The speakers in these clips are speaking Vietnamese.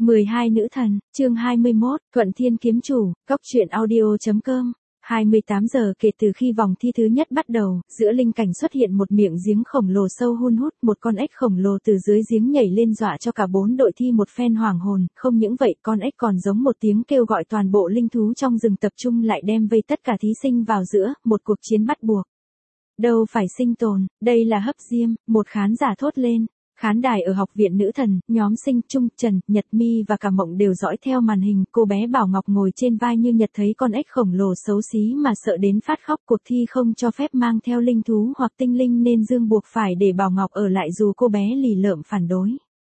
12 nữ thần, chương 21, Thuận Thiên Kiếm Chủ, Cốc truyện audio.com. 28 giờ kể từ khi vòng thi thứ nhất bắt đầu, giữa linh cảnh xuất hiện một miệng giếng khổng lồ sâu hun hút, một con ếch khổng lồ từ dưới giếng nhảy lên dọa cho cả 4 đội thi một phen hoảng hồn, không những vậy con ếch còn giống một tiếng kêu gọi toàn bộ linh thú trong rừng tập trung lại đem vây tất cả thí sinh vào giữa, một cuộc chiến bắt buộc. Đâu phải sinh tồn, đây là hấp diêm, một khán giả thốt lên. Khán đài ở học viện nữ thần, nhóm Sinh, Trung, Trần, Nhật Mi và cả Mộng đều dõi theo màn hình, cô bé Bảo Ngọc ngồi trên vai Như Nhật thấy con ếch khổng lồ xấu xí mà sợ đến phát khóc. Cuộc thi không cho phép mang theo linh thú hoặc tinh linh nên Dương buộc phải để Bảo Ngọc ở lại dù cô bé lì lợm phản đối.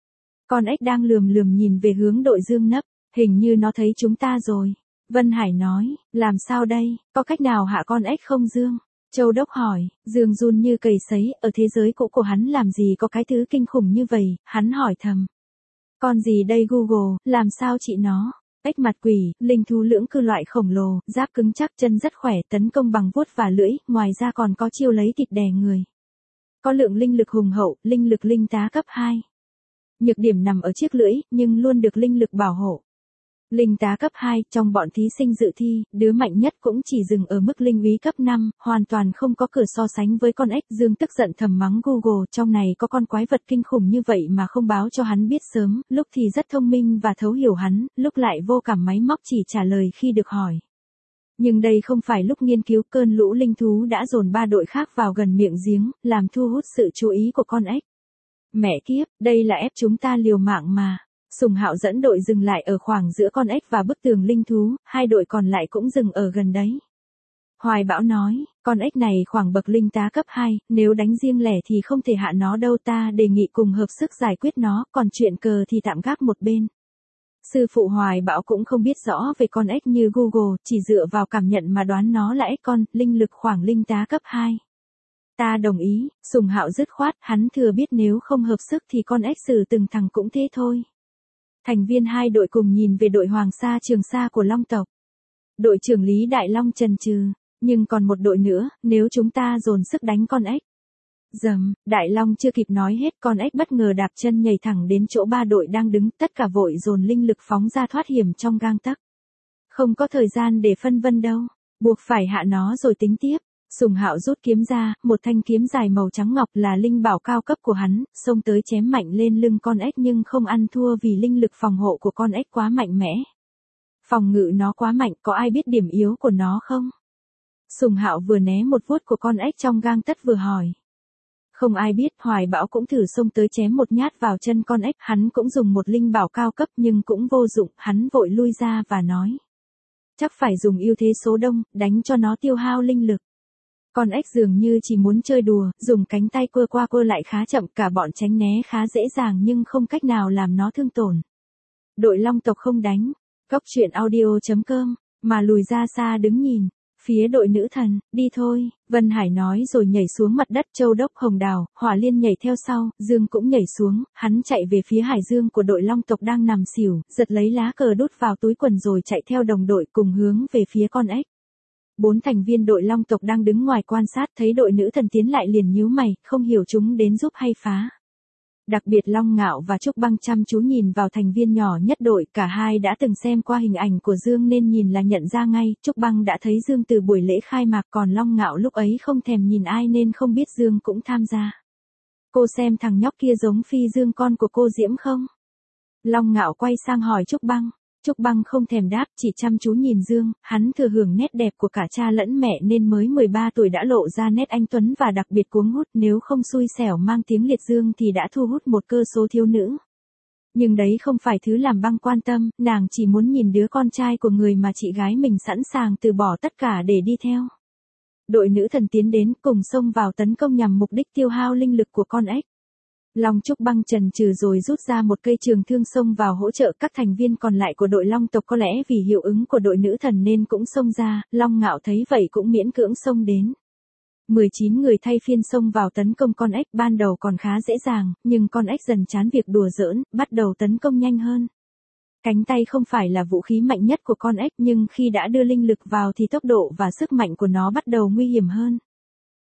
Con ếch đang lườm lườm nhìn về hướng đội Dương nấp, hình như nó thấy chúng ta rồi. Vân Hải nói, làm sao đây, có cách nào hạ con ếch không Dương? Châu Đốc hỏi, Dương run như cầy sấy, ở thế giới cũ của hắn làm gì có cái thứ kinh khủng như vậy, hắn hỏi thầm. Con gì đây Google, làm sao chị nó? Ếch mặt quỷ, linh thú lưỡng cư loại khổng lồ, giáp cứng chắc, chân rất khỏe, tấn công bằng vuốt và lưỡi, ngoài ra còn có chiêu lấy thịt đè người. Có lượng linh lực hùng hậu, linh lực linh tá cấp 2. Nhược điểm nằm ở chiếc lưỡi, nhưng luôn được linh lực bảo hộ. Linh tá cấp 2, trong bọn thí sinh dự thi, đứa mạnh nhất cũng chỉ dừng ở mức linh úy cấp 5, hoàn toàn không có cửa so sánh với con ếch. Dương tức giận thầm mắng Google, trong này có con quái vật kinh khủng như vậy mà không báo cho hắn biết sớm, lúc thì rất thông minh và thấu hiểu hắn, lúc lại vô cảm máy móc chỉ trả lời khi được hỏi. Nhưng đây không phải lúc nghiên cứu, cơn lũ linh thú đã dồn 3 đội khác vào gần miệng giếng, làm thu hút sự chú ý của con ếch. Mẹ kiếp, đây là ép chúng ta liều mạng mà. Sùng Hạo dẫn đội dừng lại ở khoảng giữa con ếch và bức tường linh thú, hai đội còn lại cũng dừng ở gần đấy. Hoài Bão nói, con ếch này khoảng bậc linh tá cấp 2, nếu đánh riêng lẻ thì không thể hạ nó đâu, ta đề nghị cùng hợp sức giải quyết nó, còn chuyện cờ thì tạm gác một bên. Sư phụ Hoài Bão cũng không biết rõ về con ếch như Google, chỉ dựa vào cảm nhận mà đoán nó là ếch con, linh lực khoảng linh tá cấp 2. Ta đồng ý, Sùng Hạo dứt khoát, hắn thừa biết nếu không hợp sức thì con ếch xử từng thằng cũng thế thôi. Thành viên hai đội cùng nhìn về đội Hoàng Sa Trường Sa của Long tộc. Đội trưởng Lý Đại Long chần chừ, nhưng còn một đội nữa, nếu chúng ta dồn sức đánh con ếch. Dầm, Đại Long chưa kịp nói hết, con ếch bất ngờ đạp chân nhảy thẳng đến chỗ ba đội đang đứng, tất cả vội dồn linh lực phóng ra thoát hiểm trong gang tấc. Không có thời gian để phân vân đâu, buộc phải hạ nó rồi tính tiếp. Sùng Hạo rút kiếm ra, một thanh kiếm dài màu trắng ngọc là linh bảo cao cấp của hắn, xông tới chém mạnh lên lưng con ếch nhưng không ăn thua vì linh lực phòng hộ của con ếch quá mạnh mẽ. Phòng ngự nó quá mạnh, có ai biết điểm yếu của nó không? Sùng Hạo vừa né một vuốt của con ếch trong gang tấc vừa hỏi. Không ai biết, Hoài Bão cũng thử xông tới chém một nhát vào chân con ếch, hắn cũng dùng một linh bảo cao cấp nhưng cũng vô dụng, hắn vội lui ra và nói. Chắc phải dùng ưu thế số đông, đánh cho nó tiêu hao linh lực. Con ếch dường như chỉ muốn chơi đùa, dùng cánh tay quơ qua quơ lại khá chậm, cả bọn tránh né khá dễ dàng nhưng không cách nào làm nó thương tổn. Đội Long tộc không đánh, Cốc truyện audio.com, mà lùi ra xa đứng nhìn. Phía đội nữ thần, đi thôi, Vân Hải nói rồi nhảy xuống mặt đất. Châu Đốc, Hồng Đào, Hỏa Liên nhảy theo sau, Dương cũng nhảy xuống, hắn chạy về phía Hải Dương của đội Long tộc đang nằm xỉu, giật lấy lá cờ đút vào túi quần rồi chạy theo đồng đội cùng hướng về phía con ếch. 4 thành viên đội Long tộc đang đứng ngoài quan sát thấy đội nữ thần tiến lại liền nhíu mày, không hiểu chúng đến giúp hay phá. Đặc biệt Long Ngạo và Trúc Băng chăm chú nhìn vào thành viên nhỏ nhất đội, cả hai đã từng xem qua hình ảnh của Dương nên nhìn là nhận ra ngay. Trúc Băng đã thấy Dương từ buổi lễ khai mạc, còn Long Ngạo lúc ấy không thèm nhìn ai nên không biết Dương cũng tham gia. Cô xem thằng nhóc kia giống Phi Dương con của cô Diễm không? Long Ngạo quay sang hỏi Trúc Băng. Trúc Băng không thèm đáp, chỉ chăm chú nhìn Dương, hắn thừa hưởng nét đẹp của cả cha lẫn mẹ nên mới 13 tuổi đã lộ ra nét anh tuấn và đặc biệt cuống hút, nếu không xui xẻo mang tiếng liệt Dương thì đã thu hút một cơ số thiếu nữ. Nhưng đấy không phải thứ làm Băng quan tâm, nàng chỉ muốn nhìn đứa con trai của người mà chị gái mình sẵn sàng từ bỏ tất cả để đi theo. Đội nữ thần tiến đến cùng xông vào tấn công nhằm mục đích tiêu hao linh lực của con ếch. Long Trúc Băng chần chừ rồi rút ra một cây trường thương xông vào hỗ trợ. Các thành viên còn lại của đội Long tộc có lẽ vì hiệu ứng của đội nữ thần nên cũng xông ra, Long Ngạo thấy vậy cũng miễn cưỡng xông đến. 19 người thay phiên xông vào tấn công con ếch, ban đầu còn khá dễ dàng, nhưng con ếch dần chán việc đùa giỡn, bắt đầu tấn công nhanh hơn. Cánh tay không phải là vũ khí mạnh nhất của con ếch nhưng khi đã đưa linh lực vào thì tốc độ và sức mạnh của nó bắt đầu nguy hiểm hơn.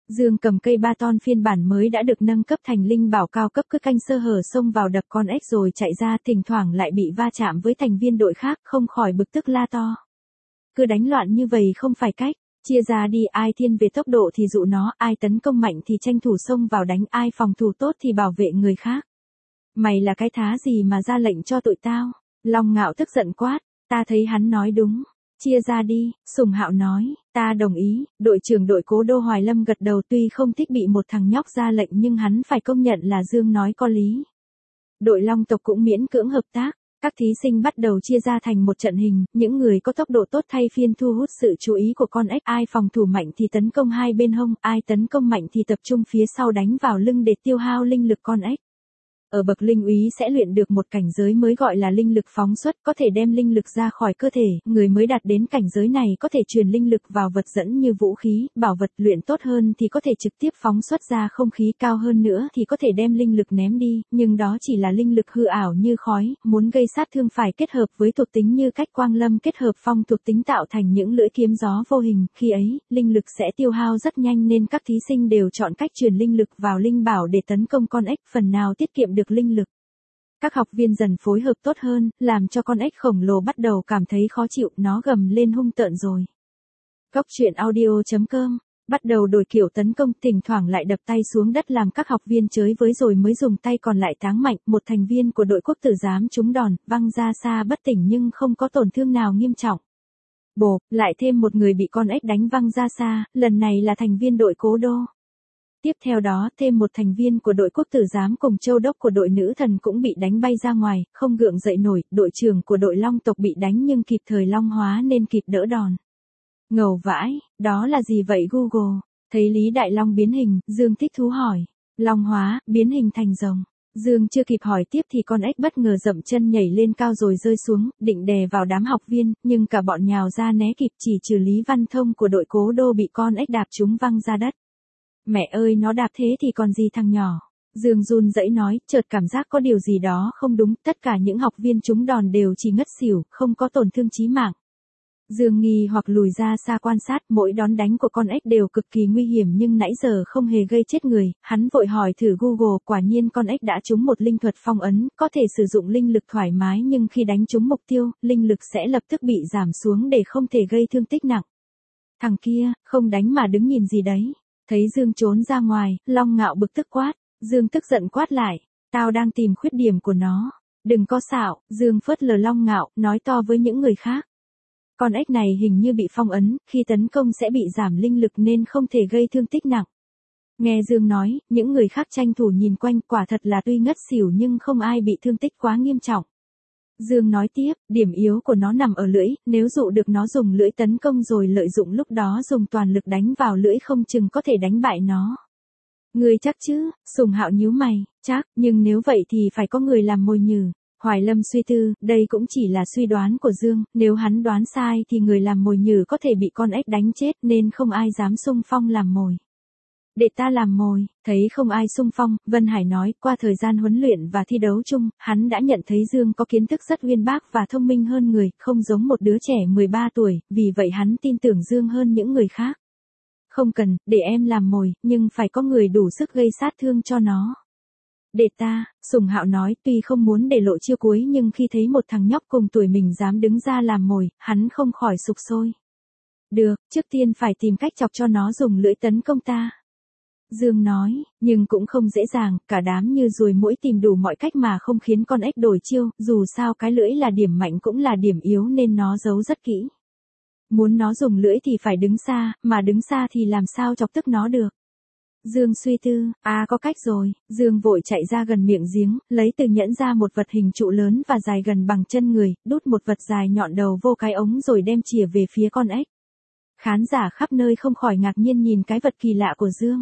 Dương cầm cây ba ton phiên bản mới đã được nâng cấp thành linh bảo cao cấp, cứ canh sơ hở xông vào đập con ếch rồi chạy ra, thỉnh thoảng lại bị va chạm với thành viên đội khác, không khỏi bực tức la to. Cứ đánh loạn như vậy không phải cách, chia ra đi, ai thiên về tốc độ thì dụ nó, ai tấn công mạnh thì tranh thủ xông vào đánh, ai phòng thủ tốt thì bảo vệ người khác. Mày là cái thá gì mà ra lệnh cho tụi tao? Long Ngạo tức giận quát, ta thấy hắn nói đúng. Chia ra đi, Sùng Hạo nói, ta đồng ý. Đội trưởng đội Cố Đô Hoài Lâm gật đầu, tuy không thích bị một thằng nhóc ra lệnh nhưng hắn phải công nhận là Dương nói có lý. Đội Long tộc cũng miễn cưỡng hợp tác, các thí sinh bắt đầu chia ra thành một trận hình, những người có tốc độ tốt thay phiên thu hút sự chú ý của con ếch, ai phòng thủ mạnh thì tấn công hai bên hông, ai tấn công mạnh thì tập trung phía sau đánh vào lưng để tiêu hao linh lực con ếch. Ở bậc linh úy sẽ luyện được một cảnh giới mới gọi là linh lực phóng xuất, có thể đem linh lực ra khỏi cơ thể, người mới đạt đến cảnh giới này có thể truyền linh lực vào vật dẫn như vũ khí, bảo vật, luyện tốt hơn thì có thể trực tiếp phóng xuất ra không khí, cao hơn nữa thì có thể đem linh lực ném đi, nhưng đó chỉ là linh lực hư ảo như khói, muốn gây sát thương phải kết hợp với thuộc tính như cách quang lâm kết hợp phong thuộc tính tạo thành những lưỡi kiếm gió vô hình, khi ấy, linh lực sẽ tiêu hao rất nhanh nên các thí sinh đều chọn cách truyền linh lực vào linh bảo để tấn công con ếch, phần nào tiết kiệm được linh lực. Các học viên dần phối hợp tốt hơn, làm cho con ếch khổng lồ bắt đầu cảm thấy khó chịu, nó gầm lên hung tợn rồi. Góc truyện audio.com bắt đầu đổi kiểu tấn công, thỉnh thoảng lại đập tay xuống đất làm các học viên chới với rồi mới dùng tay còn lại táng mạnh, một thành viên của đội quốc tử giám trúng đòn, văng ra xa bất tỉnh nhưng không có tổn thương nào nghiêm trọng. Bộp, lại thêm một người bị con ếch đánh văng ra xa, lần này là thành viên đội Cố Đô. Tiếp theo đó, thêm một thành viên của đội quốc tử giám cùng châu đốc của đội nữ thần cũng bị đánh bay ra ngoài, không gượng dậy nổi, đội trưởng của đội long tộc bị đánh nhưng kịp thời long hóa nên kịp đỡ đòn. Ngầu vãi, đó là gì vậy Google? Thấy Lý Đại Long biến hình, Dương thích thú hỏi. Long hóa, biến hình thành rồng. Dương chưa kịp hỏi tiếp thì con ếch bất ngờ dậm chân nhảy lên cao rồi rơi xuống, định đè vào đám học viên, nhưng cả bọn nhào ra né kịp, chỉ trừ Lý Văn Thông của đội Cố Đô bị con ếch đạp trúng văng ra đất. Mẹ ơi, nó đạp thế thì còn gì thằng nhỏ. Dương run rẩy nói, chợt cảm giác có điều gì đó không đúng, tất cả những học viên trúng đòn đều chỉ ngất xỉu, không có tổn thương chí mạng. Dương nghi hoặc lùi ra xa quan sát, mỗi đón đánh của con ếch đều cực kỳ nguy hiểm nhưng nãy giờ không hề gây chết người, hắn vội hỏi thử Google, quả nhiên con ếch đã trúng một linh thuật phong ấn, có thể sử dụng linh lực thoải mái nhưng khi đánh trúng mục tiêu, linh lực sẽ lập tức bị giảm xuống để không thể gây thương tích nặng. Thằng kia, không đánh mà đứng nhìn gì đấy. Thấy Dương trốn ra ngoài, Long Ngạo bực tức quát. Dương tức giận quát lại. Tao đang tìm khuyết điểm của nó. Đừng có xạo. Dương phớt lờ Long Ngạo, nói to với những người khác. Con ếch này hình như bị phong ấn, khi tấn công sẽ bị giảm linh lực nên không thể gây thương tích nặng. Nghe Dương nói, những người khác tranh thủ nhìn quanh, quả thật là tuy ngất xỉu nhưng không ai bị thương tích quá nghiêm trọng. Dương nói tiếp, điểm yếu của nó nằm ở lưỡi, nếu dụ được nó dùng lưỡi tấn công rồi lợi dụng lúc đó dùng toàn lực đánh vào lưỡi không chừng có thể đánh bại nó. Người chắc chứ? Sùng Hạo nhíu mày, chắc, nhưng nếu vậy thì phải có người làm mồi nhử. Hoài Lâm suy tư, đây cũng chỉ là suy đoán của Dương, nếu hắn đoán sai thì người làm mồi nhử có thể bị con ếch đánh chết nên không ai dám xung phong làm mồi. Để ta làm mồi, thấy không ai xung phong, Vân Hải nói, qua thời gian huấn luyện và thi đấu chung, hắn đã nhận thấy Dương có kiến thức rất uyên bác và thông minh hơn người, không giống một đứa trẻ 13 tuổi, vì vậy hắn tin tưởng Dương hơn những người khác. Không cần, để em làm mồi, nhưng phải có người đủ sức gây sát thương cho nó. Để ta, Sùng Hạo nói, tuy không muốn để lộ chiêu cuối nhưng khi thấy một thằng nhóc cùng tuổi mình dám đứng ra làm mồi, hắn không khỏi sục sôi. Được, trước tiên phải tìm cách chọc cho nó dùng lưỡi tấn công ta. Dương nói, nhưng cũng không dễ dàng, cả đám như ruồi muỗi tìm đủ mọi cách mà không khiến con ếch đổi chiêu, dù sao cái lưỡi là điểm mạnh cũng là điểm yếu nên nó giấu rất kỹ. Muốn nó dùng lưỡi thì phải đứng xa, mà đứng xa thì làm sao chọc tức nó được. Dương suy tư, có cách rồi, Dương vội chạy ra gần miệng giếng, lấy từ nhẫn ra một vật hình trụ lớn và dài gần bằng chân người, đút một vật dài nhọn đầu vô cái ống rồi đem chìa về phía con ếch. Khán giả khắp nơi không khỏi ngạc nhiên nhìn cái vật kỳ lạ của Dương.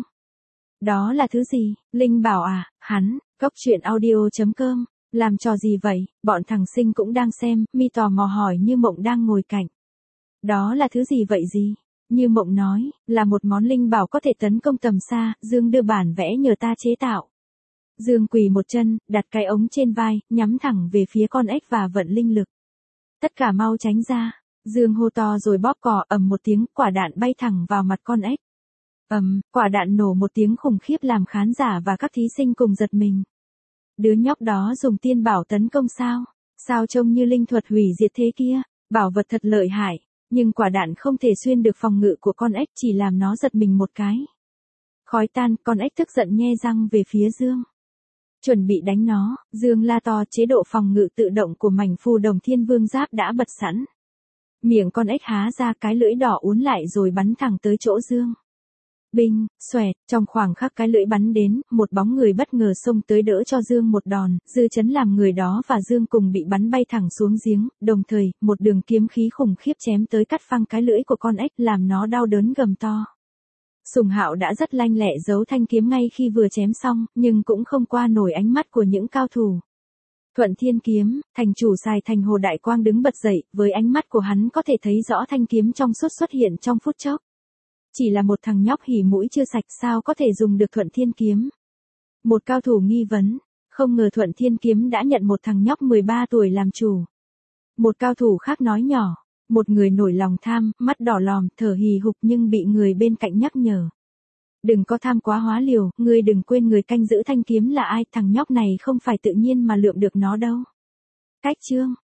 Đó là thứ gì? Linh bảo à? Hắn, góc truyện audio.com, làm trò gì vậy? Bọn thằng Sinh cũng đang xem, mi tò mò hỏi Như Mộng đang ngồi cạnh. Đó là thứ gì vậy gì? Như Mộng nói, là một món linh bảo có thể tấn công tầm xa, Dương đưa bản vẽ nhờ ta chế tạo. Dương quỳ một chân, đặt cái ống trên vai, nhắm thẳng về phía con ếch và vận linh lực. Tất cả mau tránh ra. Dương hô to rồi bóp cò, ầm một tiếng, quả đạn bay thẳng vào mặt con ếch. Quả đạn nổ một tiếng khủng khiếp làm khán giả và các thí sinh cùng giật mình. Đứa nhóc đó dùng tiên bảo tấn công sao? Sao trông như linh thuật hủy diệt thế kia? Bảo vật thật lợi hại, nhưng quả đạn không thể xuyên được phòng ngự của con ếch, chỉ làm nó giật mình một cái. Khói tan, con ếch tức giận nhe răng về phía Dương. Chuẩn bị đánh nó, Dương la to, chế độ phòng ngự tự động của mảnh phù đồng thiên vương giáp đã bật sẵn. Miệng con ếch há ra, cái lưỡi đỏ uốn lại rồi bắn thẳng tới chỗ Dương. Binh, xoẹt, trong khoảng khắc cái lưỡi bắn đến, một bóng người bất ngờ xông tới đỡ cho Dương một đòn, dư chấn làm người đó và Dương cùng bị bắn bay thẳng xuống giếng, đồng thời, một đường kiếm khí khủng khiếp chém tới cắt phăng cái lưỡi của con ếch làm nó đau đớn gầm to. Sùng Hạo đã rất lanh lẹ giấu thanh kiếm ngay khi vừa chém xong, nhưng cũng không qua nổi ánh mắt của những cao thủ. Thuận Thiên Kiếm, thành chủ Sài Thành Hồ Đại Quang đứng bật dậy, với ánh mắt của hắn có thể thấy rõ thanh kiếm trong suốt xuất hiện trong phút chốc. Chỉ là một thằng nhóc hỉ mũi chưa sạch sao có thể dùng được Thuận Thiên Kiếm. Một cao thủ nghi vấn, không ngờ Thuận Thiên Kiếm đã nhận một thằng nhóc 13 tuổi làm chủ. Một cao thủ khác nói nhỏ, một người nổi lòng tham, mắt đỏ lòm, thở hì hục nhưng bị người bên cạnh nhắc nhở. Đừng có tham quá hóa liều, ngươi đừng quên người canh giữ thanh kiếm là ai, thằng nhóc này không phải tự nhiên mà lượm được nó đâu. Cách chương